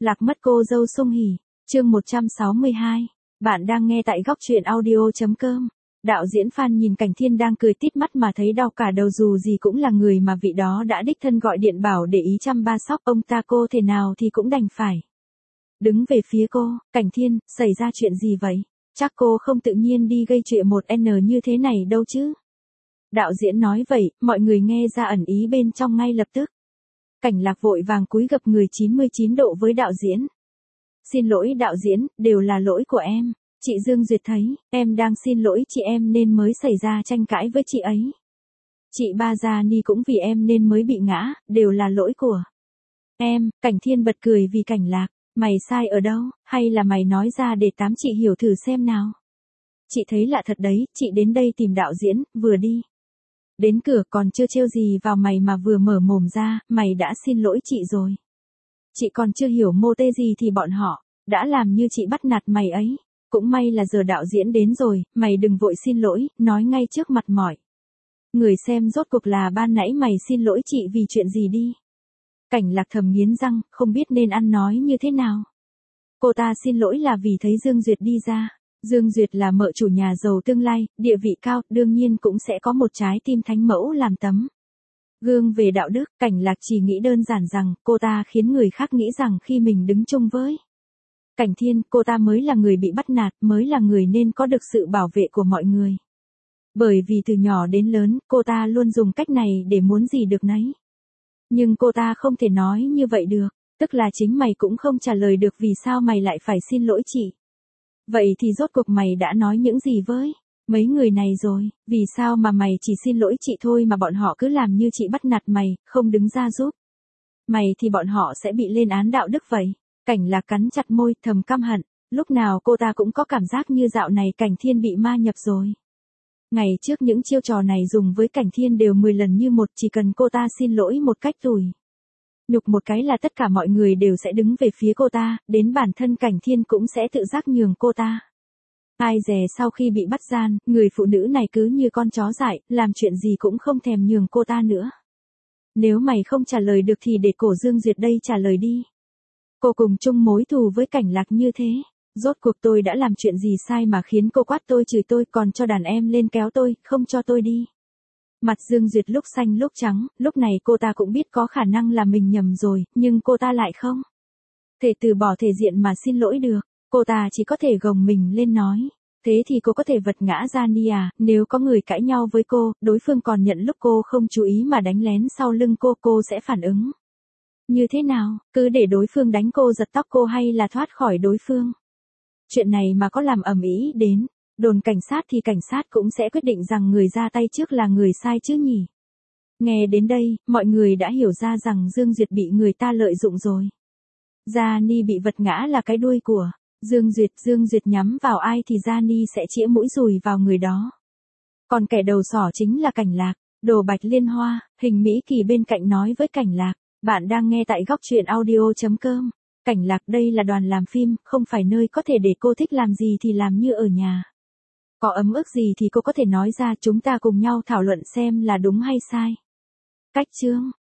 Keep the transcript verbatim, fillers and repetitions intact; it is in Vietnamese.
Lạc mất cô dâu Sung Hỉ, chương một trăm sáu mươi hai. Bạn đang nghe tại góc truyện audio.com. Đạo diễn Phan nhìn Cảnh Thiên đang cười tít mắt mà thấy đau cả đầu, dù gì cũng là người mà vị đó đã đích thân gọi điện bảo để ý chăm ba sóc, ông ta cô thể nào thì cũng đành phải. Đứng về phía cô, Cảnh Thiên, xảy ra chuyện gì vậy? Chắc cô không tự nhiên đi gây chuyện một N như thế này đâu chứ? Đạo diễn nói vậy, mọi người nghe ra ẩn ý bên trong ngay lập tức. Cảnh Lạc vội vàng cúi gập người chín mươi chín độ với đạo diễn. Xin lỗi đạo diễn, đều là lỗi của em. Chị Dương Duyệt thấy, em đang xin lỗi chị em nên mới xảy ra tranh cãi với chị ấy. Chị Ba Gia Ni cũng vì em nên mới bị ngã, đều là lỗi của em. Cảnh Thiên bật cười vì Cảnh Lạc. Mày sai ở đâu, hay là mày nói ra để tám chị hiểu thử xem nào. Chị thấy lạ thật đấy, chị đến đây tìm đạo diễn, vừa đi đến cửa còn chưa trêu gì vào mày mà vừa mở mồm ra, mày đã xin lỗi chị rồi. Chị còn chưa hiểu mô tê gì thì bọn họ đã làm như chị bắt nạt mày ấy. Cũng may là giờ đạo diễn đến rồi, mày đừng vội xin lỗi, nói ngay trước mặt mọi người xem rốt cuộc là ban nãy mày xin lỗi chị vì chuyện gì đi. Cảnh Lạc thầm nghiến răng, không biết nên ăn nói như thế nào. Cô ta xin lỗi là vì thấy Dương Duyệt đi ra. Dương Duyệt là mợ chủ nhà giàu tương lai, địa vị cao, đương nhiên cũng sẽ có một trái tim thánh mẫu làm tấm gương về đạo đức. Cảnh Lạc chỉ nghĩ đơn giản rằng, cô ta khiến người khác nghĩ rằng khi mình đứng chung với Cảnh Thiên, cô ta mới là người bị bắt nạt, mới là người nên có được sự bảo vệ của mọi người. Bởi vì từ nhỏ đến lớn, cô ta luôn dùng cách này để muốn gì được nấy. Nhưng cô ta không thể nói như vậy được, tức là chính mày cũng không trả lời được vì sao mày lại phải xin lỗi chị. Vậy thì rốt cuộc mày đã nói những gì với mấy người này rồi, vì sao mà mày chỉ xin lỗi chị thôi mà bọn họ cứ làm như chị bắt nạt mày, không đứng ra giúp mày thì bọn họ sẽ bị lên án đạo đức vậy. Cảnh Lạc cắn chặt môi, thầm căm hận, lúc nào cô ta cũng có cảm giác như dạo này Cảnh Thiên bị ma nhập rồi. Ngày trước những chiêu trò này dùng với Cảnh Thiên đều mười lần như một, chỉ cần cô ta xin lỗi một cách tủi nhục một cái là tất cả mọi người đều sẽ đứng về phía cô ta, đến bản thân Cảnh Thiên cũng sẽ tự giác nhường cô ta. Ai dè sau khi bị bắt gian, người phụ nữ này cứ như con chó dại, làm chuyện gì cũng không thèm nhường cô ta nữa. Nếu mày không trả lời được thì để cổ Dương Duyệt đây trả lời đi. Cô cùng chung mối thù với Cảnh Lạc như thế. Rốt cuộc tôi đã làm chuyện gì sai mà khiến cô quát tôi chửi tôi còn cho đàn em lên kéo tôi, không cho tôi đi. Mặt Dương Duyệt lúc xanh lúc trắng, lúc này cô ta cũng biết có khả năng là mình nhầm rồi, nhưng cô ta lại không thể từ bỏ thể diện mà xin lỗi được. Cô ta chỉ có thể gồng mình lên nói. Thế thì cô có thể vật ngã ra đi à, nếu có người cãi nhau với cô, đối phương còn nhận lúc cô không chú ý mà đánh lén sau lưng cô, cô sẽ phản ứng như thế nào, cứ để đối phương đánh cô giật tóc cô hay là thoát khỏi đối phương. Chuyện này mà có làm ầm ĩ đến đồn cảnh sát thì cảnh sát cũng sẽ quyết định rằng người ra tay trước là người sai chứ nhỉ. Nghe đến đây, mọi người đã hiểu ra rằng Dương Duyệt bị người ta lợi dụng rồi. Gia Ni bị vật ngã là cái đuôi của Dương Duyệt, Dương Duyệt nhắm vào ai thì Gia Ni sẽ chĩa mũi dùi vào người đó. Còn kẻ đầu sỏ chính là Cảnh Lạc. Đồ Bạch Liên Hoa, Hình Mỹ Kỳ bên cạnh nói với Cảnh Lạc. Bạn đang nghe tại góc truyện audio.com. Cảnh Lạc, đây là đoàn làm phim, không phải nơi có thể để cô thích làm gì thì làm như ở nhà. Có ấm ức gì thì cô có thể nói ra, chúng ta cùng nhau thảo luận xem là đúng hay sai. Cách chương